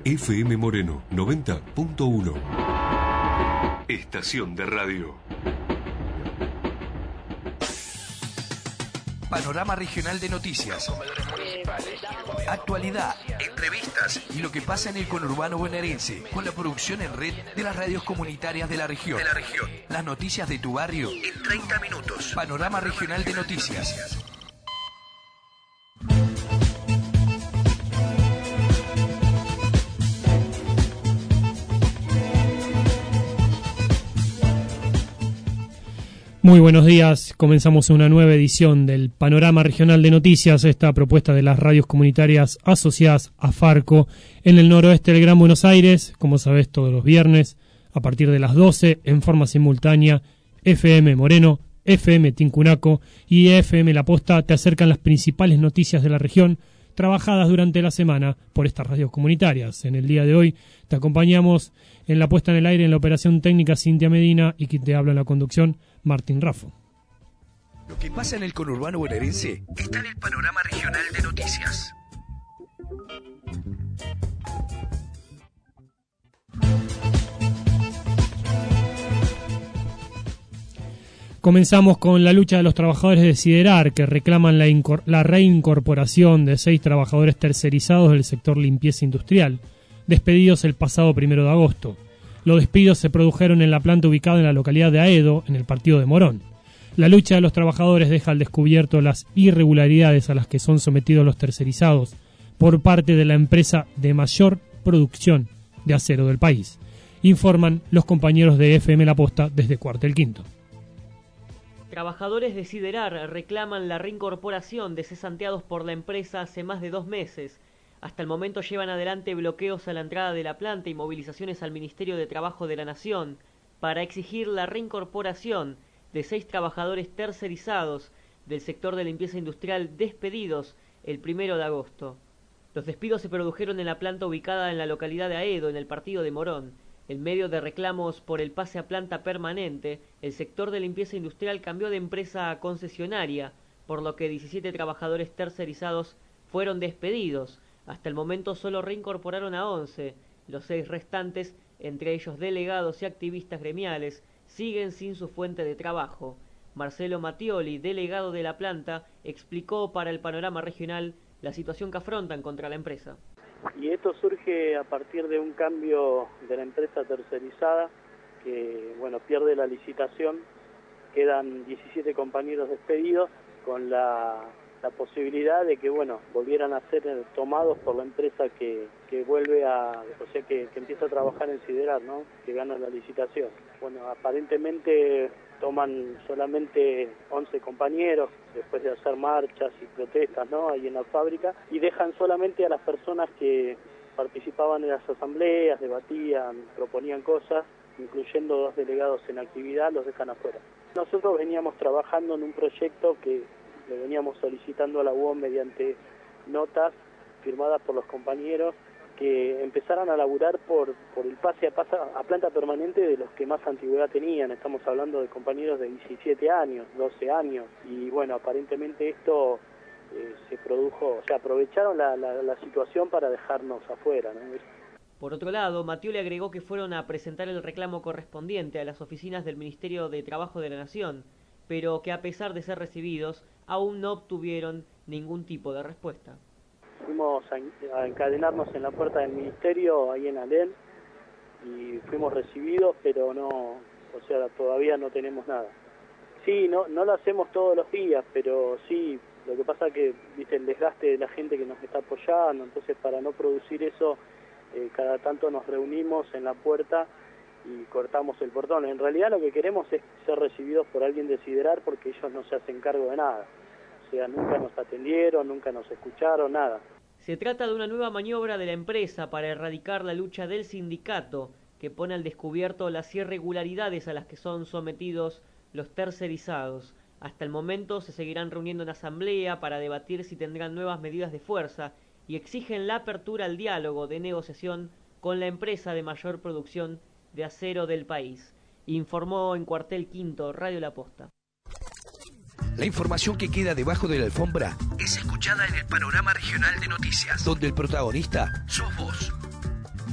FM Moreno 90.1. Estación de radio. Panorama regional de noticias, actualidad, entrevistas y lo que pasa en el conurbano bonaerense, con la producción en red de las radios comunitarias de la región. Las noticias de tu barrio en 30 minutos. Panorama regional de noticias. Muy buenos días, comenzamos una nueva edición del Panorama Regional de Noticias, esta propuesta de las radios comunitarias asociadas a Farco en el noroeste del Gran Buenos Aires, como sabés, todos los viernes a partir de las 12 en forma simultánea. FM Moreno, FM Tincunaco y FM La Posta te acercan las principales noticias de la región trabajadas durante la semana por estas radios comunitarias. En el día de hoy te acompañamos en la puesta en el aire, en la operación técnica, Cintia Medina, y quien te habla en la conducción, Martín Raffo. Lo que pasa en el conurbano bonaerense está en el Panorama Regional de Noticias. Comenzamos con la lucha de los trabajadores de Siderar, que reclaman la reincorporación de 6 trabajadores tercerizados del sector limpieza industrial, despedidos el pasado 1 de agosto. Los despidos se produjeron en la planta ubicada en la localidad de Aedo, en el partido de Morón. La lucha de los trabajadores deja al descubierto las irregularidades a las que son sometidos los tercerizados por parte de la empresa de mayor producción de acero del país, informan los compañeros de FM La Posta desde Cuartel Quinto. Trabajadores de Siderar reclaman la reincorporación de cesanteados por la empresa hace más de 2 meses. Hasta el momento llevan adelante bloqueos a la entrada de la planta y movilizaciones al Ministerio de Trabajo de la Nación para exigir la reincorporación de 6 trabajadores tercerizados del sector de limpieza industrial despedidos el 1 de agosto. Los despidos se produjeron en la planta ubicada en la localidad de Aedo, en el partido de Morón. En medio de reclamos por el pase a planta permanente, el sector de limpieza industrial cambió de empresa a concesionaria, por lo que 17 trabajadores tercerizados fueron despedidos. Hasta el momento solo reincorporaron a 11. Los 6 restantes, entre ellos delegados y activistas gremiales, siguen sin su fuente de trabajo. Marcelo Mattioli, delegado de la planta, explicó para el Panorama Regional la situación que afrontan contra la empresa. Y esto surge a partir de un cambio de la empresa tercerizada que, pierde la licitación. Quedan 17 compañeros despedidos con la posibilidad de que, volvieran a ser tomados por la empresa que vuelve que empieza a trabajar en Siderar, ¿no? Que gana la licitación. Aparentemente toman solamente 11 compañeros después de hacer marchas y protestas, ¿no? Ahí en la fábrica, y dejan solamente a las personas que participaban en las asambleas, debatían, proponían cosas, incluyendo 2 delegados en actividad, los dejan afuera. Nosotros veníamos trabajando en un proyecto que le veníamos solicitando a la UOM mediante notas firmadas por los compañeros que empezaran a laburar por el pase a planta permanente de los que más antigüedad tenían. Estamos hablando de compañeros de 17 años, 12 años, y aparentemente esto se produjo, aprovecharon la situación para dejarnos afuera, ¿no? Por otro lado, Mattioli agregó que fueron a presentar el reclamo correspondiente a las oficinas del Ministerio de Trabajo de la Nación, pero que a pesar de ser recibidos, aún no obtuvieron ningún tipo de respuesta. Fuimos a encadenarnos en la puerta del ministerio, ahí en Alén, y fuimos recibidos, pero todavía no tenemos nada. Sí, no lo hacemos todos los días, pero sí, lo que pasa que, el desgaste de la gente que nos está apoyando, entonces para no producir eso, cada tanto nos reunimos en la puerta y cortamos el portón. En realidad lo que queremos es ser recibidos por alguien de Siderar, porque ellos no se hacen cargo de nada. Nunca nos atendieron, nunca nos escucharon, nada. Se trata de una nueva maniobra de la empresa para erradicar la lucha del sindicato, que pone al descubierto las irregularidades a las que son sometidos los tercerizados. Hasta el momento se seguirán reuniendo en asamblea para debatir si tendrán nuevas medidas de fuerza y exigen la apertura al diálogo de negociación con la empresa de mayor producción de acero del país. Informó en Cuartel Quinto Radio La Posta. La información que queda debajo de la alfombra es escuchada en el Panorama Regional de Noticias, donde el protagonista sos vos.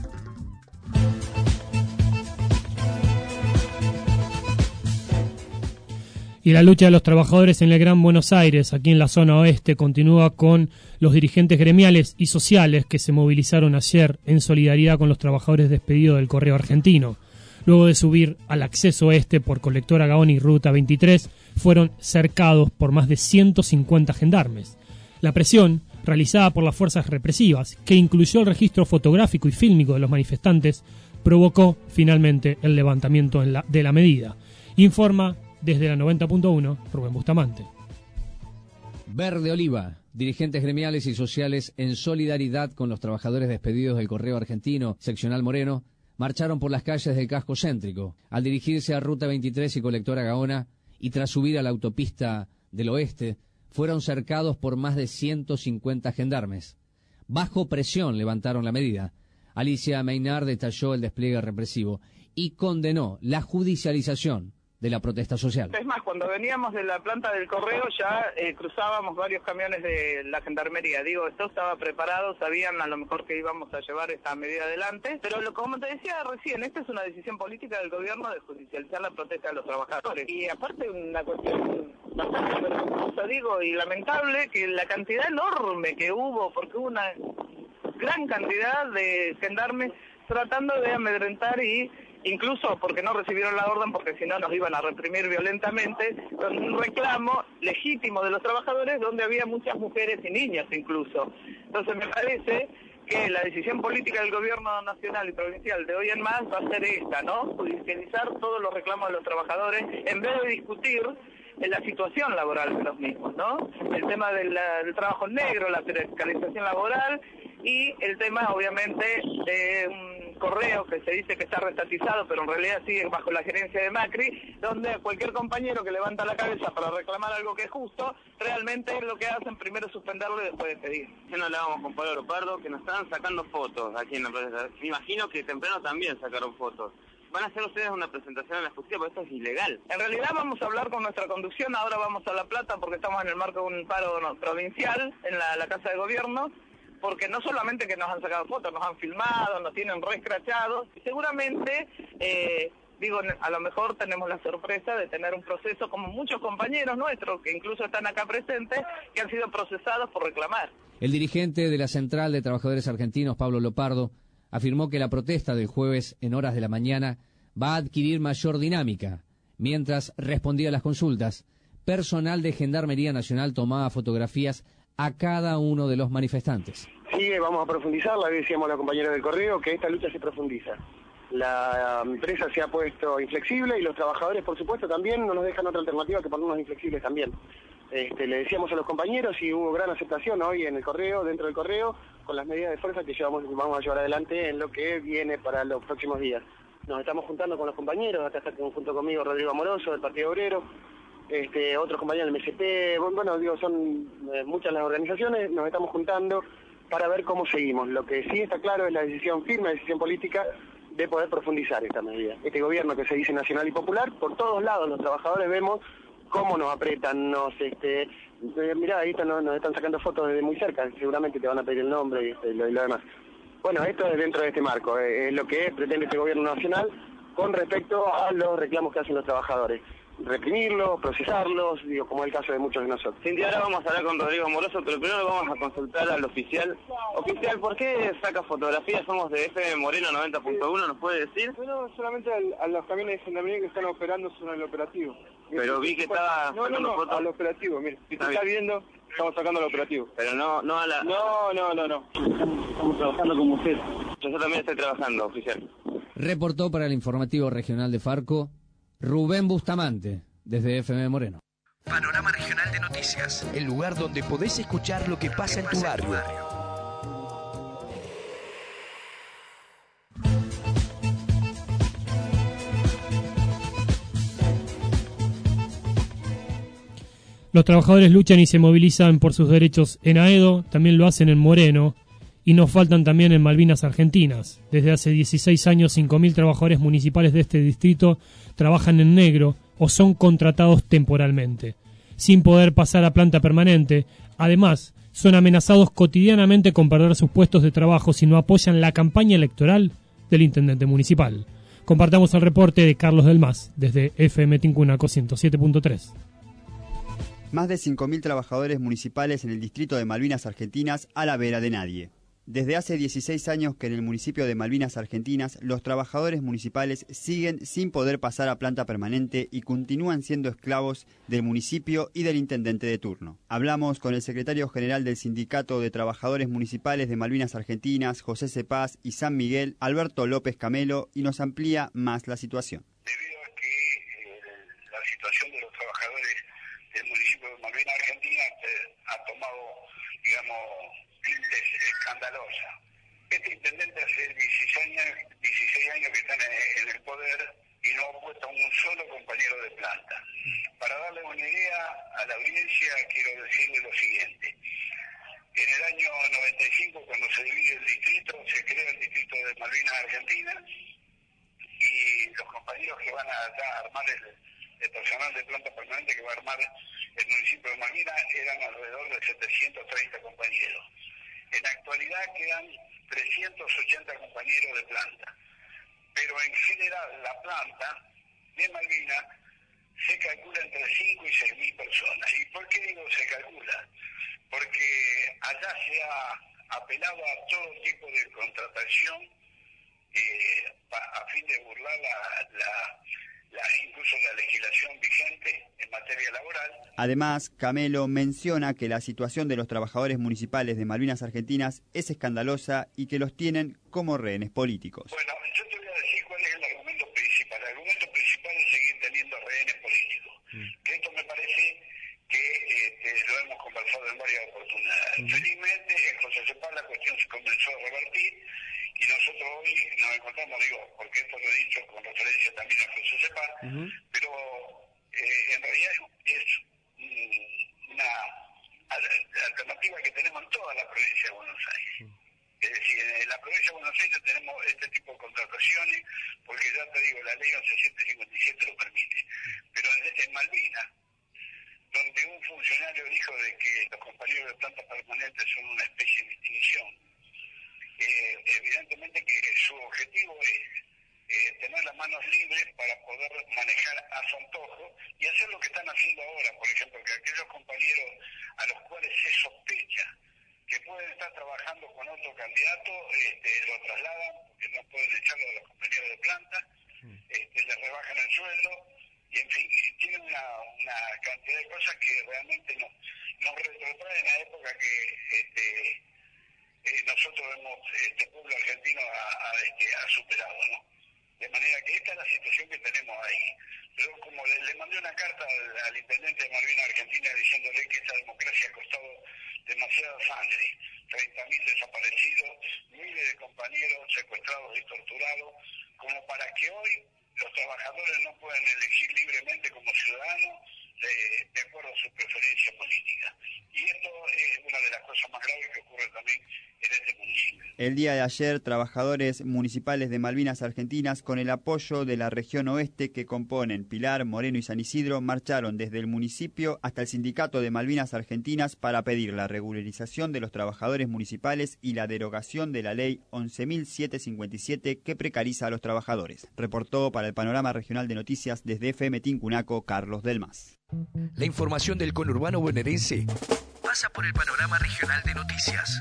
Y la lucha de los trabajadores en el Gran Buenos Aires, aquí en la zona oeste, continúa con los dirigentes gremiales y sociales que se movilizaron ayer en solidaridad con los trabajadores despedidos del Correo Argentino. Luego de subir al acceso este por Colectora Gaona y Ruta 23, fueron cercados por más de 150 gendarmes. La presión, realizada por las fuerzas represivas, que incluyó el registro fotográfico y fílmico de los manifestantes, provocó finalmente el levantamiento de la medida. Informa desde la 90.1, Rubén Bustamante. Verde Oliva, dirigentes gremiales y sociales en solidaridad con los trabajadores despedidos del Correo Argentino, seccional Moreno, marcharon por las calles del casco céntrico. Al dirigirse a Ruta 23 y Colectora Gaona, y tras subir a la autopista del oeste, fueron cercados por más de 150 gendarmes. Bajo presión levantaron la medida. Alicia Maynard detalló el despliegue represivo y condenó la judicialización de la protesta social. Es más, cuando veníamos de la planta del correo ya cruzábamos varios camiones de la gendarmería. Digo, esto estaba preparado, sabían a lo mejor que íbamos a llevar esta medida adelante, pero como te decía recién, esta es una decisión política del gobierno de judicializar la protesta de los trabajadores. Y aparte una cuestión bastante vergonzosa, digo, y lamentable, que la cantidad enorme que hubo, porque hubo una gran cantidad de gendarmes tratando de amedrentar y incluso porque no recibieron la orden, porque si no nos iban a reprimir violentamente, con un reclamo legítimo de los trabajadores donde había muchas mujeres y niños incluso. Entonces me parece que la decisión política del gobierno nacional y provincial de hoy en más va a ser esta, ¿no? Judicializar todos los reclamos de los trabajadores en vez de discutir en la situación laboral de los mismos, ¿no? El tema del trabajo negro, la precarización laboral y el tema, obviamente, de un correo que se dice que está restatizado, pero en realidad sigue bajo la gerencia de Macri, donde cualquier compañero que levanta la cabeza para reclamar algo que es justo, realmente lo que hacen primero es suspenderlo y después despedir. Ya no hablábamos con Pablo Leopardo, que nos estaban sacando fotos aquí en la protesta. Me imagino que temprano también sacaron fotos. ¿Van a hacer ustedes una presentación en la justicia? Porque esto es ilegal. En realidad vamos a hablar con nuestra conducción, ahora vamos a La Plata porque estamos en el marco de un paro provincial en la Casa de Gobierno, porque no solamente que nos han sacado fotos, nos han filmado, nos tienen reescrachados, y seguramente, a lo mejor tenemos la sorpresa de tener un proceso como muchos compañeros nuestros, que incluso están acá presentes, que han sido procesados por reclamar. El dirigente de la Central de Trabajadores Argentinos, Pablo Leopardo, afirmó que la protesta del jueves en horas de la mañana va a adquirir mayor dinámica. Mientras respondía a las consultas, personal de Gendarmería Nacional tomaba fotografías a cada uno de los manifestantes. Sí, vamos a profundizarla, decíamos a la compañera del correo que esta lucha se profundiza. La empresa se ha puesto inflexible y los trabajadores, por supuesto, también no nos dejan otra alternativa que ponernos inflexibles también. Le decíamos a los compañeros y hubo gran aceptación hoy en el correo, dentro del correo, con las medidas de fuerza que vamos a llevar adelante en lo que viene para los próximos días. Nos estamos juntando con los compañeros, acá está junto conmigo Rodrigo Amoroso del Partido Obrero, otros compañeros del MSP, son muchas las organizaciones, nos estamos juntando para ver cómo seguimos. Lo que sí está claro es la decisión firme, la decisión política de poder profundizar esta medida. Este gobierno que se dice nacional y popular, por todos lados los trabajadores vemos cómo nos apretan, mirá, ahí nos están sacando fotos desde muy cerca, seguramente te van a pedir el nombre y lo demás. Bueno, esto es dentro de este marco, es lo que pretende este gobierno nacional con respecto a los reclamos que hacen los trabajadores. Reprimirlos, procesarlos, como es el caso de muchos de nosotros. Cintia, ahora vamos a hablar con Rodrigo Amoroso, pero primero vamos a consultar al oficial. Oficial, ¿por qué saca fotografías? Somos de FM Moreno 90.1, ¿nos puede decir? Bueno, solamente a los camiones de gendarmería que están operando sobre el operativo. Pero vi que estaba sacando fotos. Al operativo, mire, si está viendo, estamos sacando al operativo. Pero no a la... No. Estamos trabajando como usted. Yo también estoy trabajando, oficial. Reportó para el informativo regional de Farco Rubén Bustamante, desde FM Moreno. Panorama Regional de Noticias, el lugar donde podés escuchar lo que pasa en tu barrio. Los trabajadores luchan y se movilizan por sus derechos en Aedo, también lo hacen en Moreno, y nos faltan también en Malvinas Argentinas. Desde hace 16 años, 5.000 trabajadores municipales de este distrito trabajan en negro o son contratados temporalmente, sin poder pasar a planta permanente. Además, son amenazados cotidianamente con perder sus puestos de trabajo si no apoyan la campaña electoral del intendente municipal. Compartamos el reporte de Carlos del Mas, desde FM Tincunaco 107.3. Más de 5.000 trabajadores municipales en el distrito de Malvinas Argentinas a la vera de nadie. Desde hace 16 años que en el municipio de Malvinas Argentinas los trabajadores municipales siguen sin poder pasar a planta permanente y continúan siendo esclavos del municipio y del intendente de turno. Hablamos con el secretario general del Sindicato de Trabajadores Municipales de Malvinas Argentinas, José Cepaz y San Miguel, Alberto López Camelo, y nos amplía más la situación. Debido a que la situación de los trabajadores del municipio de Malvinas Argentinas ha tomado, digamos, escandalosa. Este intendente hace 16 años que está en el poder y no ha puesto a un solo compañero de planta. Para darle una idea a la audiencia, quiero decirle lo siguiente. En el año 95, cuando se divide el distrito, se crea el distrito de Malvinas Argentinas y los compañeros que van a armar el personal de planta permanente que va a armar el municipio de Malvinas eran alrededor de 730 compañeros. En la actualidad quedan 380 compañeros de planta, pero en general la planta de Malvinas se calcula entre 5 y 6 mil personas. ¿Y por qué digo se calcula? Porque allá se ha apelado a todo tipo de contratación a fin de burlar incluso la legislación vigente en materia laboral. Además, Camelo menciona que la situación de los trabajadores municipales de Malvinas Argentinas es escandalosa y que los tienen como rehenes políticos. Bueno, yo te voy a decir cuál es el argumento principal. El argumento principal es seguir teniendo rehenes políticos. Que esto me parece que lo hemos conversado en varias oportunidades. Felizmente, en José Cepaz la cuestión se comenzó a revertir y nosotros hoy nos encontramos, porque esto lo he dicho con referencia también a José Cepaz, pero en realidad es una alternativa que tenemos en toda la provincia de Buenos Aires. Es decir, en la provincia de Buenos Aires tenemos este tipo de contrataciones, porque ya te digo, la ley 1157 lo permite. Pero en Malvinas, donde un funcionario dijo de que los compañeros de planta permanente son una especie de extinción, evidentemente que su objetivo es tener las manos libres para poder manejar a su antojo y hacer lo que están haciendo ahora, por ejemplo, que aquellos compañeros a los cuales se sospecha que pueden estar trabajando con otro candidato, lo trasladan, porque no pueden echarlo a los compañeros de planta, les rebajan el sueldo, y en fin, tienen una cantidad de cosas que realmente nos retrotraen a la época que nosotros hemos, este pueblo argentino ha superado, ¿no? De manera que esta es la situación que tenemos ahí. Pero como le mandé una carta al intendente de Malvinas Argentina diciéndole que esta democracia ha costado demasiada sangre, 30.000 desaparecidos, miles de compañeros secuestrados y torturados, como para que hoy los trabajadores no puedan elegir libremente como ciudadanos de acuerdo a su preferencia política. Y esto es una de las cosas más graves que ocurre también en este municipio. El día de ayer, trabajadores municipales de Malvinas Argentinas, con el apoyo de la región oeste que componen Pilar, Moreno y San Isidro, marcharon desde el municipio hasta el Sindicato de Malvinas Argentinas para pedir la regularización de los trabajadores municipales y la derogación de la ley 11.757 que precariza a los trabajadores. Reportó para el Panorama Regional de Noticias desde FM Tincunaco, Carlos Delmas. La información del conurbano bonaerense pasa por el Panorama Regional de Noticias.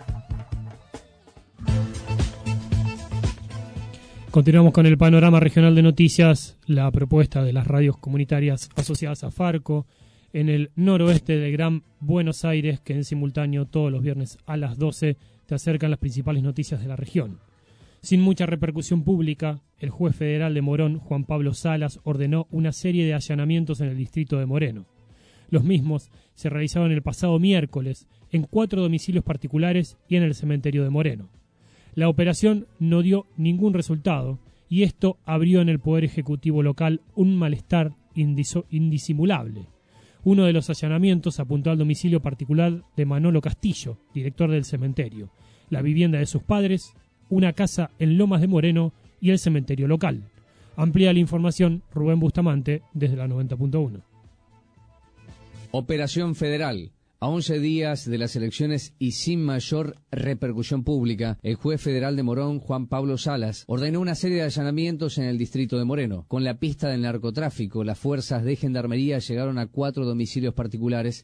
Continuamos con el Panorama Regional de Noticias, la propuesta de las radios comunitarias asociadas a Farco en el noroeste del Gran Buenos Aires, que en simultáneo todos los viernes a las 12 te acercan las principales noticias de la región. Sin mucha repercusión pública, el juez federal de Morón, Juan Pablo Salas, ordenó una serie de allanamientos en el distrito de Moreno. Los mismos se realizaron el pasado miércoles en 4 domicilios particulares y en el cementerio de Moreno. La operación no dio ningún resultado y esto abrió en el Poder Ejecutivo local un malestar indisimulable. Uno de los allanamientos apuntó al domicilio particular de Manolo Castillo, director del cementerio, la vivienda de sus padres, una casa en Lomas de Moreno y el cementerio local. Amplía la información Rubén Bustamante desde la 90.1. Operación Federal. A 11 días de las elecciones y sin mayor repercusión pública, el juez federal de Morón, Juan Pablo Salas, ordenó una serie de allanamientos en el distrito de Moreno. Con la pista del narcotráfico, las fuerzas de gendarmería llegaron a 4 domicilios particulares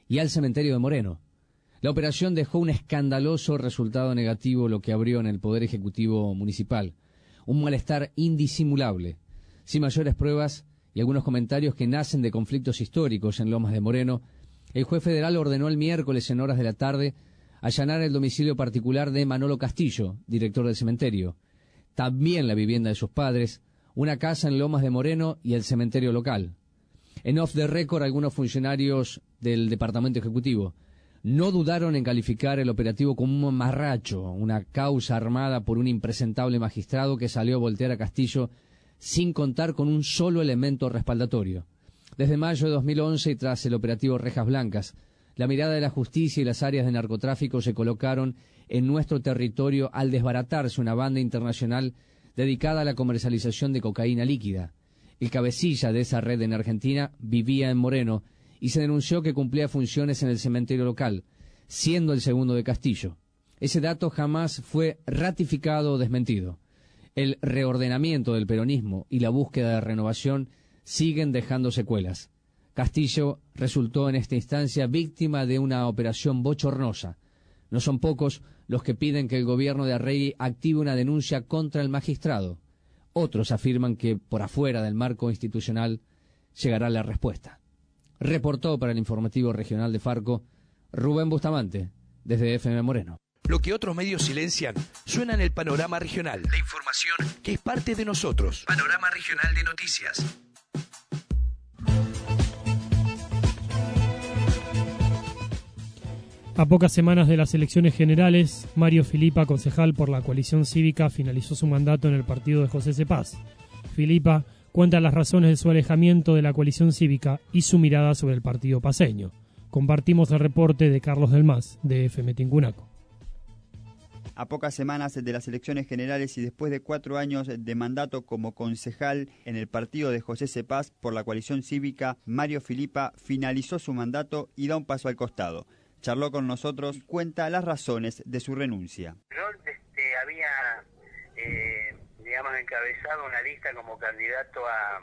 y al cementerio de Moreno. La operación dejó un escandaloso resultado negativo, lo que abrió en el Poder Ejecutivo Municipal un malestar indisimulable, sin mayores pruebas y algunos comentarios que nacen de conflictos históricos en Lomas de Moreno. El juez federal ordenó el miércoles en horas de la tarde allanar el domicilio particular de Manolo Castillo, director del cementerio, también la vivienda de sus padres, una casa en Lomas de Moreno y el cementerio local. En off the record, algunos funcionarios del Departamento Ejecutivo no dudaron en calificar el operativo como un mamarracho, una causa armada por un impresentable magistrado que salió a voltear a Castillo sin contar con un solo elemento respaldatorio. Desde mayo de 2011 y tras el operativo Rejas Blancas, la mirada de la justicia y las áreas de narcotráfico se colocaron en nuestro territorio al desbaratarse una banda internacional dedicada a la comercialización de cocaína líquida. El cabecilla de esa red en Argentina vivía en Moreno y se denunció que cumplía funciones en el cementerio local, siendo el segundo de Castillo. Ese dato jamás fue ratificado o desmentido. El reordenamiento del peronismo y la búsqueda de renovación siguen dejando secuelas. Castillo resultó en esta instancia víctima de una operación bochornosa. No son pocos los que piden que el gobierno de Arregui active una denuncia contra el magistrado. Otros afirman que por afuera del marco institucional llegará la respuesta. Reportó para el informativo regional de Farco, Rubén Bustamante, desde FM Moreno. Lo que otros medios silencian suena en el panorama regional. La información que es parte de nosotros. Panorama Regional de Noticias. A pocas semanas de las elecciones generales, Mario Filipa, concejal por la coalición cívica, finalizó su mandato en el partido de José Cepaz. Filipa cuenta las razones de su alejamiento de la coalición cívica y su mirada sobre el partido paceño. Compartimos el reporte de Carlos Del Mas, de FM Tincunaco. A pocas semanas de las elecciones generales y después de 4 años de mandato como concejal en el partido de José Cepaz por la coalición cívica, Mario Filipa finalizó su mandato y da un paso al costado. Charló con nosotros y cuenta las razones de su renuncia. Yo había, encabezado una lista como candidato a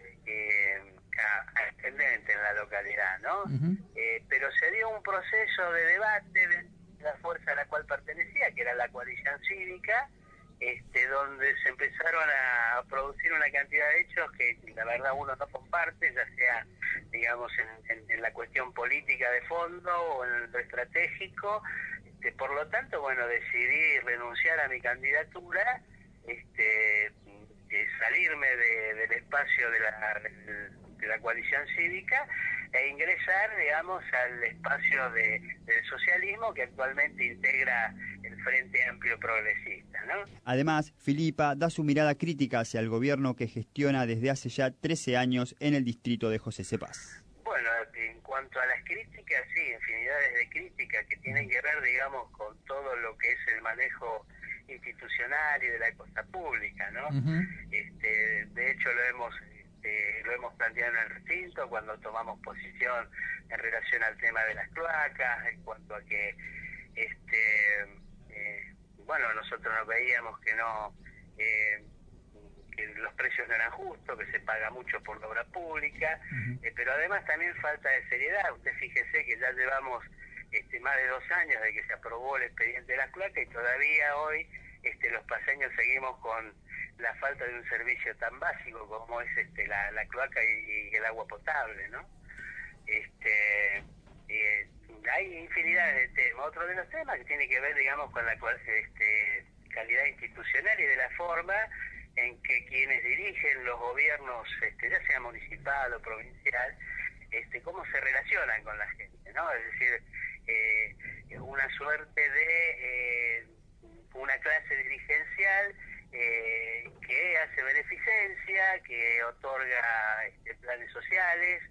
intendente en la localidad, ¿no? Pero se dio un proceso de debate de la fuerza a la cual pertenecía, que era la coalición cívica, donde se empezaron a producir una cantidad de hechos que la verdad uno no comparte, ya sea en la cuestión política de fondo o en lo estratégico. Por lo tanto, decidí renunciar a mi candidatura, salirme del espacio de la coalición cívica e ingresar, al espacio del socialismo que actualmente integra el Frente Amplio Progresista, ¿no? Además, Filipa da su mirada crítica hacia el gobierno que gestiona desde hace ya 13 años en el distrito de José Cepaz. Bueno, en cuanto a las críticas, sí, infinidades de críticas que tienen que ver, con todo lo que es el manejo institucional y de la cosa pública, ¿no? De hecho, lo hemos planteado en el recinto cuando tomamos posición en relación al tema de las cloacas, en cuanto a que nosotros nos veíamos que los precios no eran justos, que se paga mucho por la obra pública, pero además también falta de seriedad. Usted fíjese que ya llevamos más de 2 años de que se aprobó el expediente de las cloacas y todavía hoy los paceños seguimos con la falta de un servicio tan básico como es la cloaca y el agua potable, ¿no? Hay infinidad de temas. Otro de los temas que tiene que ver, con la calidad institucional y de la forma en que quienes dirigen los gobiernos, ya sea municipal o provincial, cómo se relacionan con la gente, ¿no? Es decir, una suerte de una clase dirigencial que hace beneficencia, que otorga planes sociales,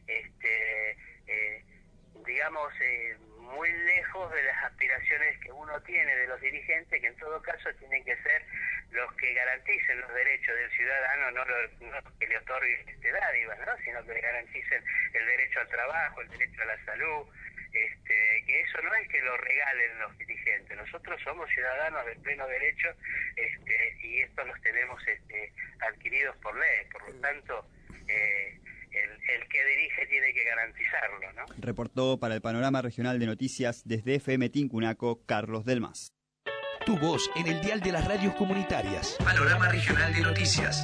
muy lejos de las aspiraciones que uno tiene de los dirigentes, que en todo caso tienen que ser los que garanticen los derechos del ciudadano, no los que le otorguen dádivas, ¿no? Sino que le garanticen el derecho al trabajo, el derecho a la salud, que eso no es que lo regalen los dirigentes. Nosotros somos ciudadanos de pleno derecho, y estos los tenemos adquiridos por ley. Por lo tanto, el que dirige tiene que garantizarlo, ¿no? Reportó para el Panorama Regional de Noticias desde FM Tincunaco, Carlos Delmas. Tu voz en el dial de las radios comunitarias. Panorama Regional de Noticias.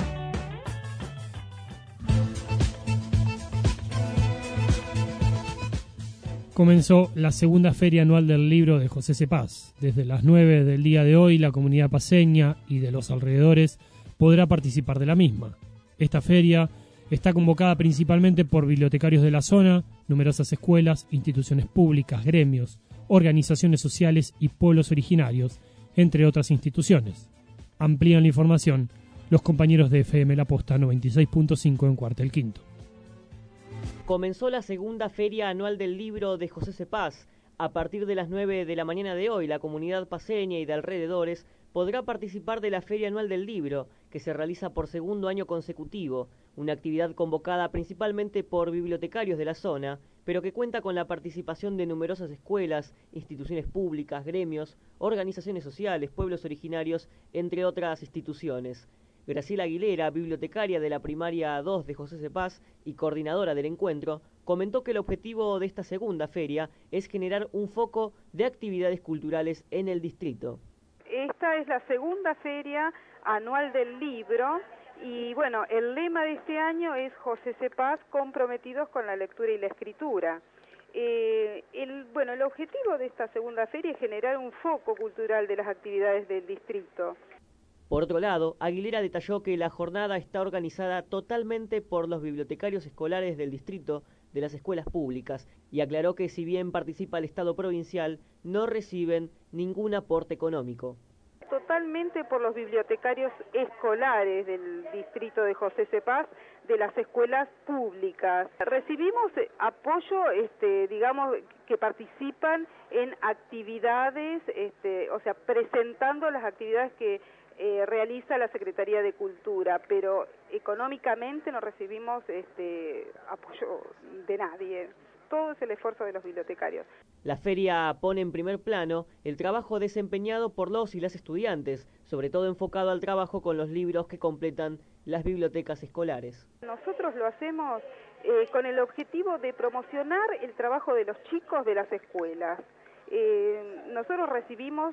Comenzó la segunda feria anual del libro de José C. Paz. Desde las 9 del día de hoy, la comunidad paceña y de los alrededores podrá participar de la misma. Esta feria está convocada principalmente por bibliotecarios de la zona, numerosas escuelas, instituciones públicas, gremios, organizaciones sociales y pueblos originarios, entre otras instituciones. Amplían la información los compañeros de FM La Posta 96.5 en Cuartel Quinto. Comenzó la segunda feria anual del libro de José C. Paz. A partir de las 9 de la mañana de hoy, la comunidad paceña y de alrededores podrá participar de la Feria Anual del Libro, que se realiza por segundo año consecutivo, una actividad convocada principalmente por bibliotecarios de la zona, pero que cuenta con la participación de numerosas escuelas, instituciones públicas, gremios, organizaciones sociales, pueblos originarios, entre otras instituciones. Graciela Aguilera, bibliotecaria de la primaria 2 de José C. Paz y coordinadora del encuentro, comentó que el objetivo de esta segunda feria es generar un foco de actividades culturales en el distrito. Esta es la segunda feria anual del libro y bueno, el lema de este año es José C. Paz comprometidos con la lectura y la escritura. El objetivo de esta segunda feria es generar un foco cultural de las actividades del distrito. Por otro lado, Aguilera detalló que la jornada está organizada totalmente por los bibliotecarios escolares del distrito de las escuelas públicas y aclaró que si bien participa el Estado provincial, no reciben ningún aporte económico. Totalmente por los bibliotecarios escolares del distrito de José C. Paz, de las escuelas públicas. Recibimos apoyo, digamos, que participan en actividades, presentando las actividades que realiza la Secretaría de Cultura, pero económicamente no recibimos apoyo de nadie. Todo es el esfuerzo de los bibliotecarios. La feria pone en primer plano el trabajo desempeñado por los y las estudiantes, sobre todo enfocado al trabajo con los libros que completan las bibliotecas escolares. Nosotros lo hacemos con el objetivo de promocionar el trabajo de los chicos de las escuelas. Nosotros recibimos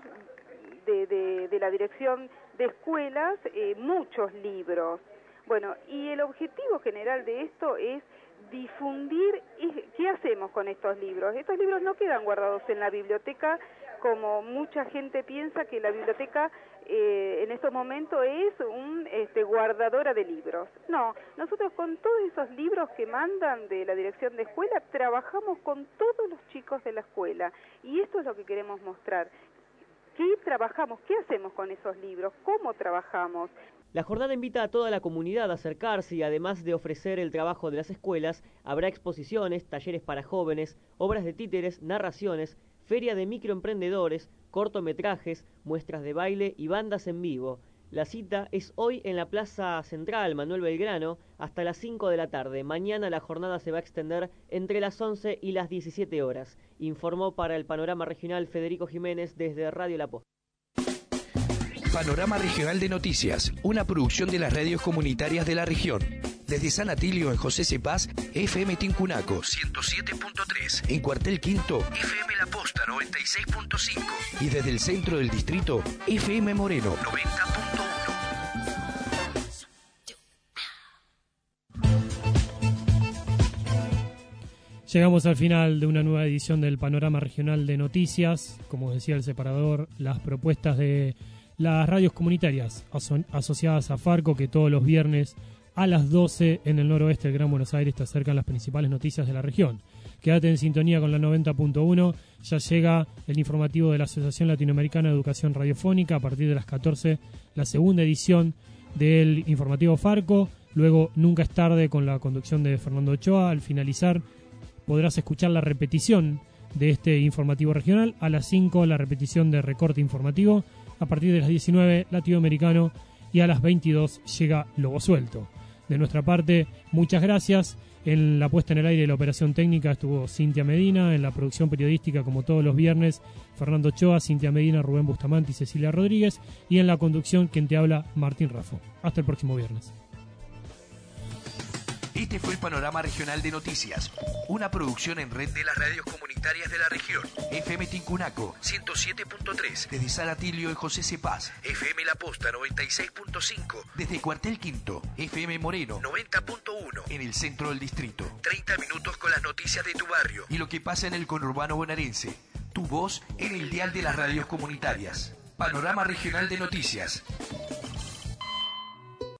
de la dirección de escuelas muchos libros. Bueno, y el objetivo general de esto es difundir. ¿Qué hacemos con estos libros? Estos libros no quedan guardados en la biblioteca como mucha gente piensa que la biblioteca en estos momentos es un guardadora de libros. No, nosotros con todos esos libros que mandan de la dirección de escuela trabajamos con todos los chicos de la escuela y esto es lo que queremos mostrar. ¿Qué trabajamos? ¿Qué hacemos con esos libros? ¿Cómo trabajamos? La jornada invita a toda la comunidad a acercarse y además de ofrecer el trabajo de las escuelas, habrá exposiciones, talleres para jóvenes, obras de títeres, narraciones, feria de microemprendedores, cortometrajes, muestras de baile y bandas en vivo. La cita es hoy en la Plaza Central Manuel Belgrano hasta las 5 de la tarde. Mañana la jornada se va a extender entre las 11 y las 17 horas. Informó para el Panorama Regional Federico Jiménez desde Radio La Posta. Panorama Regional de Noticias, una producción de las radios comunitarias de la región. Desde San Atilio en José C. Paz, FM Tincunaco 107.3. En Cuartel Quinto, FM La Posta 96.5. Y desde el centro del distrito, FM Moreno 90.1. Llegamos al final de una nueva edición del Panorama Regional de Noticias. Como decía el separador, las propuestas de las radios comunitarias asociadas a Farco, que todos los viernes a las 12 en el noroeste del Gran Buenos Aires te acercan las principales noticias de la región. Quédate en sintonía con la 90.1, ya llega el informativo de la Asociación Latinoamericana de Educación Radiofónica a partir de las 14, la segunda edición del informativo Farco, luego Nunca es tarde con la conducción de Fernando Ochoa. Al finalizar podrás escuchar la repetición de este informativo regional, a las 5 la repetición de Recorte Informativo, a partir de las 19 Latinoamericano y a las 22 llega Lobo Suelto. De nuestra parte, muchas gracias. En la puesta en el aire de la operación técnica estuvo Cintia Medina, en la producción periodística, como todos los viernes, Fernando Ochoa, Cintia Medina, Rubén Bustamante y Cecilia Rodríguez, y en la conducción, quien te habla, Martín Raffo. Hasta el próximo viernes. Este fue el Panorama Regional de Noticias, una producción en red de las radios comunitarias de la región. FM Tincunaco, 107.3, desde Salatillo y José Cepaz. FM La Posta, 96.5, desde Cuartel Quinto. FM Moreno, 90.1, en el centro del distrito. 30 minutos con las noticias de tu barrio y lo que pasa en el conurbano bonaerense. Tu voz en el dial de las radios comunitarias. Panorama Regional de Noticias.